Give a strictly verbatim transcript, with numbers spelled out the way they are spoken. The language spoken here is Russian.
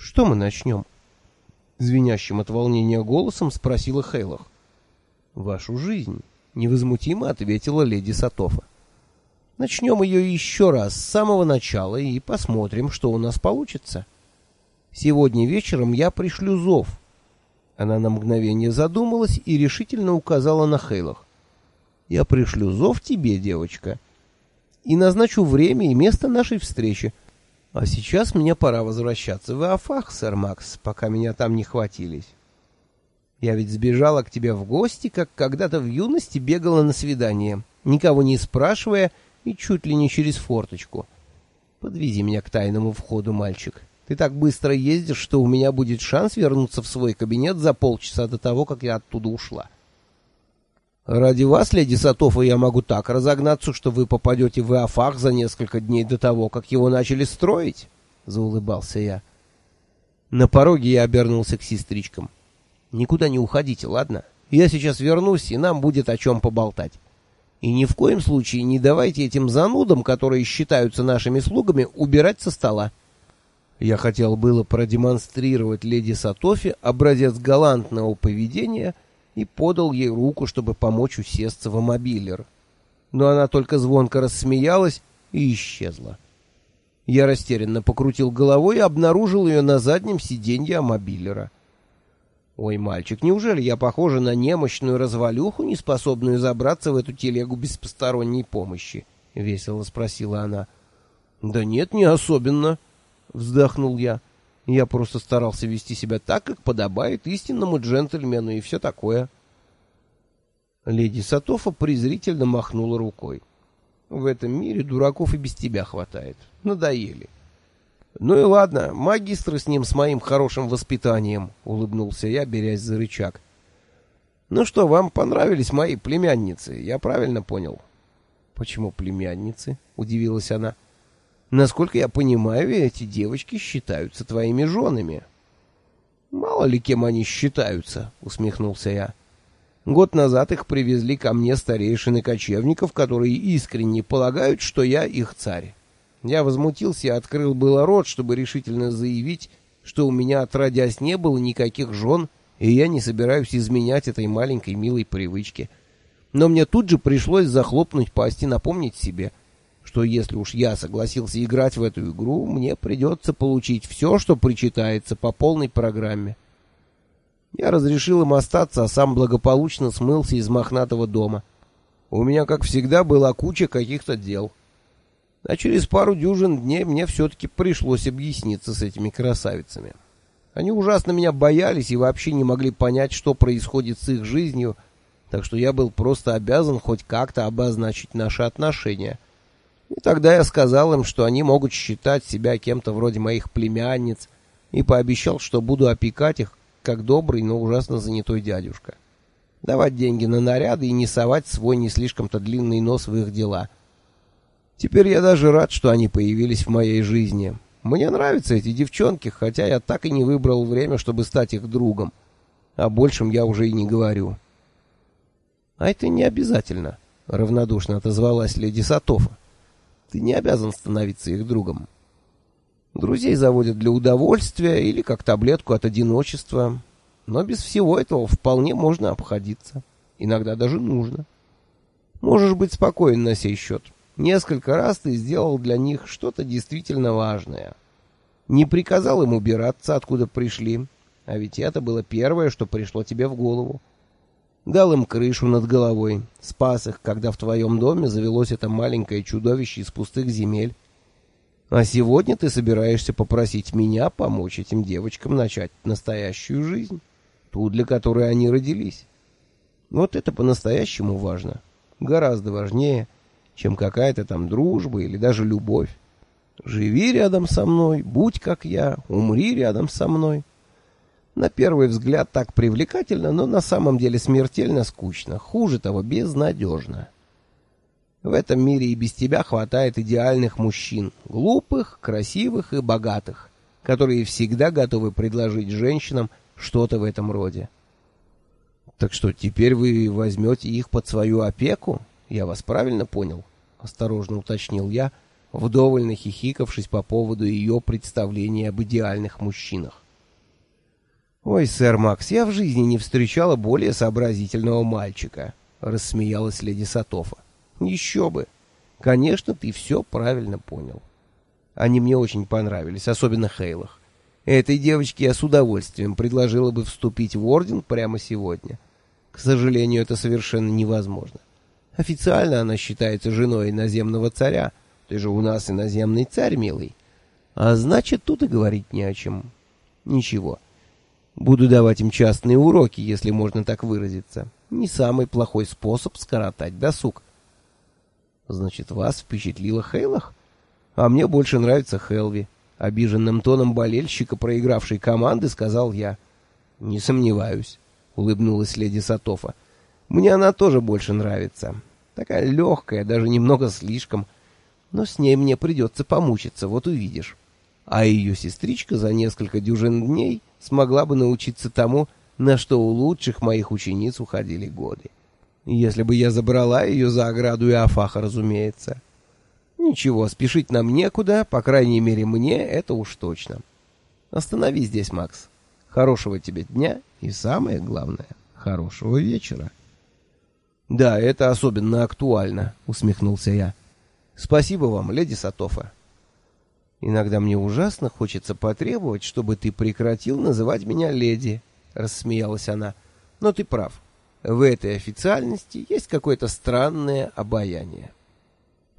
Что мы начнем? Звенящим от волнения голосом спросила Хейлах. Вашу жизнь, невозмутимо ответила леди Сатофа. Начнем ее еще раз с самого начала и посмотрим, что у нас получится. Сегодня вечером я пришлю зов. Она на мгновение задумалась и решительно указала на Хейлах. Я пришлю зов тебе, девочка, и назначу время и место нашей встречи. А сейчас мне пора возвращаться в Иофах, сэр Макс, пока меня там не хватились. Я ведь сбежала к тебе в гости, как когда-то в юности бегала на свидание, никого не спрашивая и чуть ли не через форточку. Подвези меня к тайному входу, мальчик. Ты так быстро ездишь, что у меня будет шанс вернуться в свой кабинет за полчаса до того, как я оттуда ушла. Ради вас, леди Сатофа, я могу так разогнаться, что вы попадете в Иофах за несколько дней до того, как его начали строить, — заулыбался я. На пороге я обернулся к сестричкам. Никуда не уходите, ладно? Я сейчас вернусь, и нам будет о чем поболтать. И ни в коем случае не давайте этим занудам, которые считаются нашими слугами, убирать со стола. Я хотел было продемонстрировать леди Сатофе образец галантного поведения и подал ей руку, чтобы помочь усесться в амобилер. Но она только звонко рассмеялась и исчезла. Я растерянно покрутил головой и обнаружил ее на заднем сиденье амобилера. «Ой, мальчик, неужели я похожа на немощную развалюху, не способную забраться в эту телегу без посторонней помощи?» — весело спросила она. «Да нет, не особенно», — вздохнул я. «Я просто старался вести себя так, как подобает истинному джентльмену, и все такое». Леди Сатофа презрительно махнула рукой. «В этом мире дураков и без тебя хватает. Надоели». «Ну и ладно, магистры с ним, с моим хорошим воспитанием», — улыбнулся я, берясь за рычаг. «Ну что, вам понравились мои племянницы, я правильно понял?» «Почему племянницы?» — удивилась она. «Насколько я понимаю, эти девочки считаются твоими женами». «Мало ли кем они считаются», — усмехнулся я. «Год назад их привезли ко мне старейшины кочевников, которые искренне полагают, что я их царь. Я возмутился и открыл было рот, чтобы решительно заявить, что у меня отродясь не было никаких жен, и я не собираюсь изменять этой маленькой милой привычке. Но мне тут же пришлось захлопнуть пасть и напомнить себе, что если уж я согласился играть в эту игру, мне придется получить все, что причитается по полной программе. Я разрешил им остаться, а сам благополучно смылся из мохнатого дома. У меня, как всегда, была куча каких-то дел. А через пару дюжин дней мне все-таки пришлось объясниться с этими красавицами. Они ужасно меня боялись и вообще не могли понять, что происходит с их жизнью, так что я был просто обязан хоть как-то обозначить наши отношения. И тогда я сказал им, что они могут считать себя кем-то вроде моих племянниц, и пообещал, что буду опекать их, как добрый, но ужасно занятой дядюшка. Давать деньги на наряды и не совать свой не слишком-то длинный нос в их дела. Теперь я даже рад, что они появились в моей жизни. Мне нравятся эти девчонки, хотя я так и не выбрал время, чтобы стать их другом. О большем я уже и не говорю. — А это не обязательно, — равнодушно отозвалась леди Сатофа. — Ты не обязан становиться их другом. Друзей заводят для удовольствия или как таблетку от одиночества. Но без всего этого вполне можно обходиться. Иногда даже нужно. Можешь быть спокоен на сей счет. Несколько раз ты сделал для них что-то действительно важное. Не приказал им убираться, откуда пришли, а ведь это было первое, что пришло тебе в голову. Дал им крышу над головой, спас их, когда в твоем доме завелось это маленькое чудовище из пустых земель. А сегодня ты собираешься попросить меня помочь этим девочкам начать настоящую жизнь, ту, для которой они родились. Вот это по-настоящему важно, гораздо важнее, чем какая-то там дружба или даже любовь. Живи рядом со мной, будь как я, умри рядом со мной. На первый взгляд так привлекательно, но на самом деле смертельно скучно, хуже того, безнадежно. В этом мире и без тебя хватает идеальных мужчин, глупых, красивых и богатых, которые всегда готовы предложить женщинам что-то в этом роде. Так что, теперь вы возьмете их под свою опеку? Я вас правильно понял? — осторожно уточнил я, вдоволь нахихикавшись по поводу ее представления об идеальных мужчинах. «Ой, сэр Макс, я в жизни не встречала более сообразительного мальчика», — рассмеялась леди Сатофа. «Еще бы! Конечно, ты все правильно понял. Они мне очень понравились, особенно Хейлах. Этой девочке я с удовольствием предложила бы вступить в орден прямо сегодня. К сожалению, это совершенно невозможно. Официально она считается женой иноземного царя. Ты же у нас иноземный царь, милый. А значит, тут и говорить не о чем. Ничего. Буду давать им частные уроки, если можно так выразиться. Не самый плохой способ скоротать досуг». «Значит, вас впечатлила Хейлах? А мне больше нравится Хелви», — обиженным тоном болельщика проигравшей команды сказал я. «Не сомневаюсь», — улыбнулась леди Сатофа. «Мне она тоже больше нравится. Такая легкая, даже немного слишком. Но с ней мне придется помучиться, вот увидишь. А ее сестричка за несколько дюжин дней смогла бы научиться тому, на что у лучших моих учениц уходили годы. Если бы я забрала ее за ограду Иофаха, разумеется. Ничего, спешить нам некуда, по крайней мере мне, это уж точно. Остановись здесь, Макс. Хорошего тебе дня и, самое главное, хорошего вечера». «Да, это особенно актуально», — усмехнулся я. «Спасибо вам, леди Сатофа. Иногда мне ужасно хочется потребовать, чтобы ты прекратил называть меня леди», — рассмеялась она. «Но ты прав. В этой официальности есть какое-то странное обаяние».